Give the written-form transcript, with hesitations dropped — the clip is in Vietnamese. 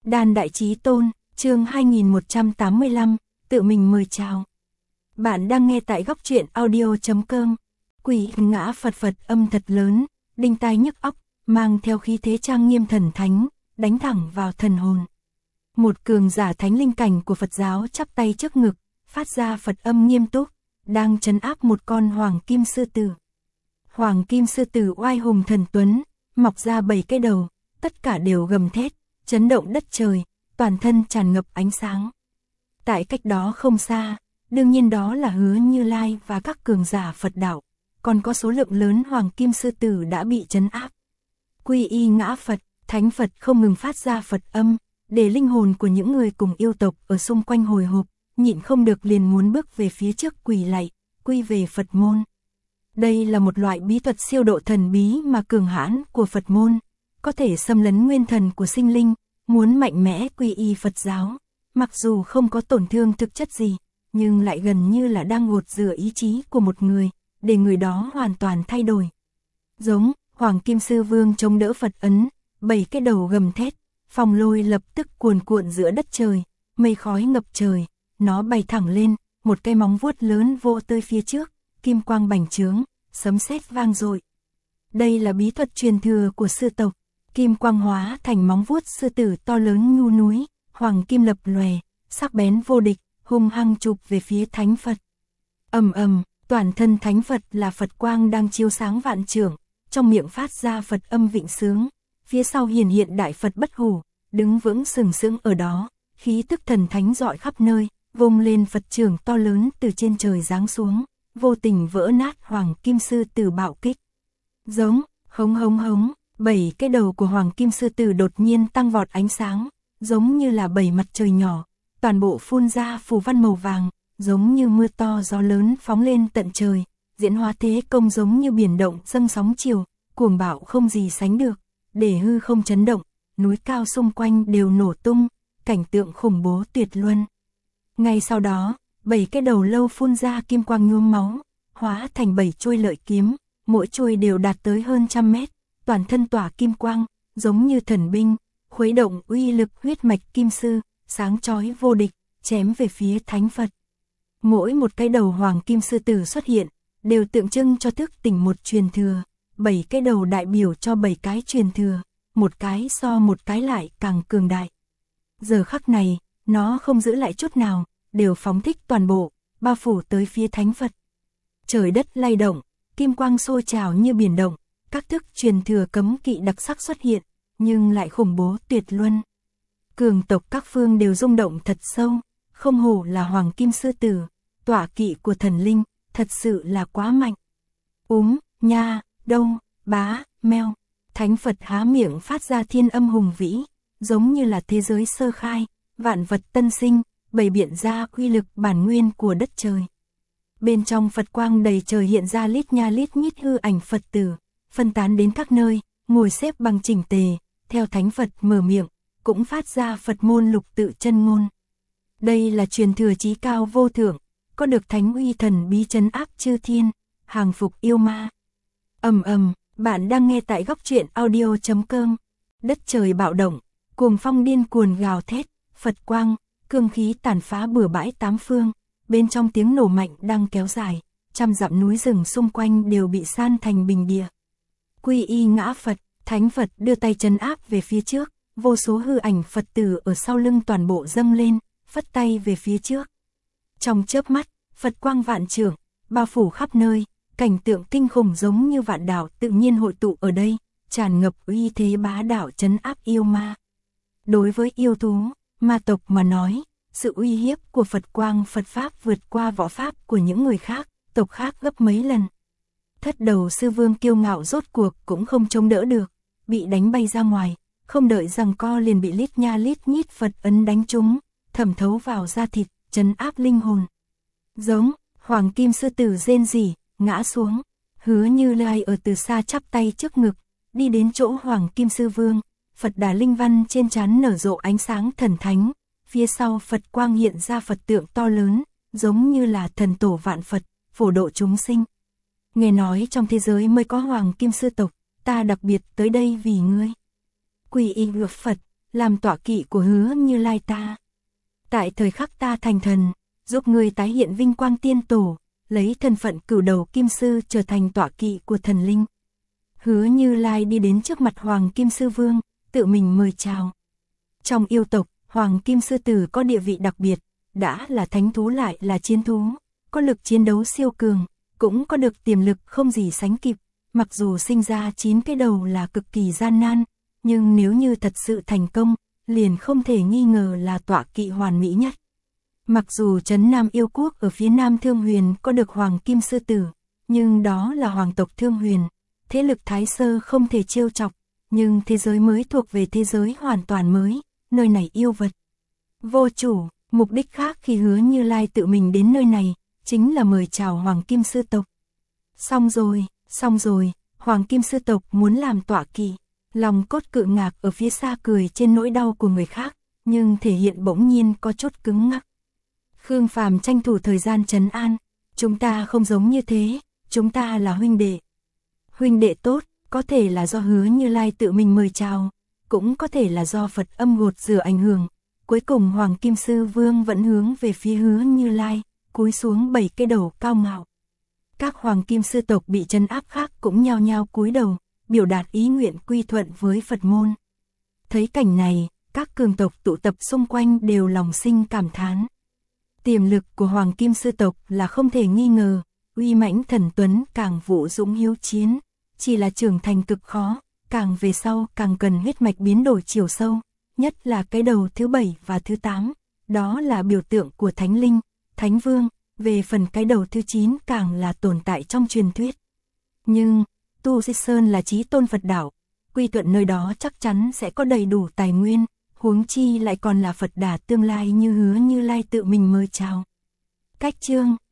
Đàn Đại Chí Tôn, chương 2185, tự mình mời chào. Bạn đang nghe tại góc truyện audio.com. Quỷ ngã Phật Phật âm thật lớn, đinh tai nhức óc, mang theo khí thế trang nghiêm thần thánh, đánh thẳng vào thần hồn. Một cường giả thánh linh cảnh của Phật giáo chắp tay trước ngực, phát ra Phật âm nghiêm túc, đang trấn áp một con hoàng kim sư tử. Hoàng kim sư tử oai hùng thần tuấn, mọc ra 7 cái đầu, tất cả đều gầm thét, chấn động đất trời, toàn thân tràn ngập ánh sáng. Tại cách đó không xa, đương nhiên đó là Hứa Như Lai và các cường giả Phật đạo, còn có số lượng lớn hoàng kim sư tử đã bị trấn áp. Quy y ngã Phật, thánh Phật không ngừng phát ra Phật âm, để linh hồn của những người cùng yêu tộc ở xung quanh hồi hộp, nhịn không được liền muốn bước về phía trước quỳ lạy, quy về Phật môn. Đây là một loại bí thuật siêu độ thần bí mà cường hãn của Phật môn, có thể xâm lấn nguyên thần của sinh linh, muốn mạnh mẽ quy y Phật giáo, mặc dù không có tổn thương thực chất gì, nhưng lại gần như là đang gột rửa ý chí của một người, để người đó hoàn toàn thay đổi. Giống, Hoàng Kim Sư Vương chống đỡ Phật ấn, 7 cái đầu gầm thét, phong lôi lập tức cuồn cuộn giữa đất trời, mây khói ngập trời, nó bay thẳng lên, một cây móng vuốt lớn vô tới phía trước, kim quang bành trướng, sấm sét vang dội. Đây là bí thuật truyền thừa của sư tộc, kim quang hóa thành móng vuốt sư tử to lớn như núi, hoàng kim lập lòe, sắc bén vô địch, hung hăng chụp về phía thánh Phật. Ầm ầm, toàn thân thánh Phật là Phật quang đang chiếu sáng vạn trượng, trong miệng phát ra Phật âm vịnh sướng, phía sau hiển hiện đại Phật bất hủ, đứng vững sừng sững ở đó, khí tức thần thánh rọi khắp nơi, vung lên Phật trưởng to lớn từ trên trời giáng xuống, vô tình vỡ nát hoàng kim sư tử bạo kích. Giống, hống hống hống, 7 cái đầu của hoàng kim sư tử đột nhiên tăng vọt ánh sáng, giống như là 7 mặt trời nhỏ, toàn bộ phun ra phù văn màu vàng, giống như mưa to gió lớn phóng lên tận trời, diễn hóa thế công giống như biển động dâng sóng chiều, cuồng bạo không gì sánh được, để hư không chấn động, núi cao xung quanh đều nổ tung, cảnh tượng khủng bố tuyệt luân. Ngay sau đó, 7 cái đầu lâu phun ra kim quang nhuốm máu, hóa thành 7 chuôi lợi kiếm, mỗi chuôi đều đạt tới hơn 100 mét, toàn thân tỏa kim quang, giống như thần binh, khuấy động uy lực huyết mạch kim sư, sáng chói vô địch, chém về phía thánh Phật. Mỗi một cái đầu hoàng kim sư tử xuất hiện, đều tượng trưng cho thức tỉnh một truyền thừa, 7 cái đầu đại biểu cho 7 cái truyền thừa, một cái so một cái lại càng cường đại. Giờ khắc này, nó không giữ lại chút nào, đều phóng thích toàn bộ, bao phủ tới phía thánh Phật. Trời đất lay động, kim quang sôi trào như biển động, các thức truyền thừa cấm kỵ đặc sắc xuất hiện, nhưng lại khủng bố tuyệt luân. Cường tộc các phương đều rung động thật sâu, không hổ là hoàng kim sư tử, tọa kỵ của thần linh, thật sự là quá mạnh. Nha, đông, bá, meo, thánh Phật há miệng phát ra thiên âm hùng vĩ, giống như là thế giới sơ khai, vạn vật tân sinh, bày biện ra uy lực bản nguyên của đất trời. Bên trong Phật quang đầy trời hiện ra lít nha lít nhít hư ảnh Phật tử, phân tán đến các nơi, ngồi xếp bằng chỉnh tề, theo thánh Phật mở miệng, cũng phát ra Phật môn lục tự chân ngôn. Đây là truyền thừa chí cao vô thượng, có được thánh uy thần bí trấn áp chư thiên, hàng phục yêu ma. Ầm ầm, bạn đang nghe tại góc truyện audio.com. Đất trời bạo động, cuồng phong điên cuồng gào thét, Phật quang, cương khí tàn phá bừa bãi tám phương, bên trong tiếng nổ mạnh đang kéo dài, trăm dặm núi rừng xung quanh đều bị san thành bình địa. Quy y ngã Phật, thánh Phật đưa tay trấn áp về phía trước, vô số hư ảnh Phật tử ở sau lưng toàn bộ dâng lên, phất tay về phía trước. Trong chớp mắt, Phật quang vạn trượng, bao phủ khắp nơi, cảnh tượng kinh khủng giống như vạn đạo tự nhiên hội tụ ở đây, tràn ngập uy thế bá đạo trấn áp yêu ma. Đối với yêu thú, ma tộc mà nói, sự uy hiếp của Phật quang Phật Pháp vượt qua võ Pháp của những người khác, tộc khác gấp mấy lần. Thất đầu sư vương kiêu ngạo rốt cuộc cũng không chống đỡ được, bị đánh bay ra ngoài, không đợi giằng co liền bị lít nha lít nhít Phật ấn đánh trúng, thẩm thấu vào da thịt, trấn áp linh hồn. Giống, hoàng kim sư tử rên rỉ, ngã xuống, Hứa Như Lai ở từ xa chắp tay trước ngực, đi đến chỗ hoàng kim sư vương, Phật đà linh văn trên trán nở rộ ánh sáng thần thánh, phía sau Phật quang hiện ra Phật tượng to lớn, giống như là thần tổ vạn Phật, phổ độ chúng sinh. Nghe nói trong thế giới mới có hoàng kim sư tộc, ta đặc biệt tới đây vì ngươi. Quy y ngược Phật, làm tọa kỵ của Hứa Như Lai ta. Tại thời khắc ta thành thần, giúp ngươi tái hiện vinh quang tiên tổ, lấy thân phận cửu đầu kim sư trở thành tọa kỵ của thần linh. Hứa Như Lai đi đến trước mặt Hoàng Kim Sư Vương, tự mình mời chào. Trong yêu tộc, Hoàng Kim Sư Tử có địa vị đặc biệt, đã là thánh thú lại là chiến thú, có lực chiến đấu siêu cường, cũng có được tiềm lực không gì sánh kịp. Mặc dù sinh ra 9 cái đầu là cực kỳ gian nan, nhưng nếu như thật sự thành công, liền không thể nghi ngờ là tọa kỵ hoàn mỹ nhất. Mặc dù trấn Nam Yêu Quốc ở phía Nam Thương Huyền có được Hoàng Kim Sư Tử, nhưng đó là hoàng tộc Thương Huyền, thế lực Thái Sơ không thể trêu chọc, nhưng thế giới mới thuộc về thế giới hoàn toàn mới, nơi này yêu vật vô chủ. Mục đích khác khi Hứa Như Lai tự mình đến nơi này, chính là mời chào Hoàng Kim Sư tộc. Xong rồi, Hoàng Kim Sư tộc muốn làm tọa kỵ, lòng cốt cự ngạc ở phía xa cười trên nỗi đau của người khác, nhưng thể hiện bỗng nhiên có chút cứng ngắc. Khương Phàm tranh thủ thời gian trấn an, chúng ta không giống như thế, chúng ta là huynh đệ. Huynh đệ tốt, có thể là do Hứa Như Lai tự mình mời chào, cũng có thể là do Phật âm gột rửa ảnh hưởng. Cuối cùng Hoàng Kim Sư Vương vẫn hướng về phía Hứa Như Lai, cúi xuống 7 cái đầu cao ngạo. Các Hoàng Kim Sư tộc bị trấn áp khác cũng nhao nhao cúi đầu, biểu đạt ý nguyện quy thuận với Phật môn. Thấy cảnh này, các cường tộc tụ tập xung quanh đều lòng sinh cảm thán. Tiềm lực của Hoàng Kim Sư tộc là không thể nghi ngờ, uy mãnh thần tuấn càng vũ dũng hiếu chiến, chỉ là trưởng thành cực khó, càng về sau càng cần huyết mạch biến đổi chiều sâu, nhất là cái đầu thứ 7 và thứ 8, đó là biểu tượng của Thánh Linh, Thánh Vương, về phần cái đầu thứ 9 càng là tồn tại trong truyền thuyết. Nhưng, Tu Di Sơn là chí tôn Phật đạo, quy thuận nơi đó chắc chắn sẽ có đầy đủ tài nguyên, huống chi lại còn là Phật Đà tương lai như Hứa Như Lai tự mình mời chào. Cách chương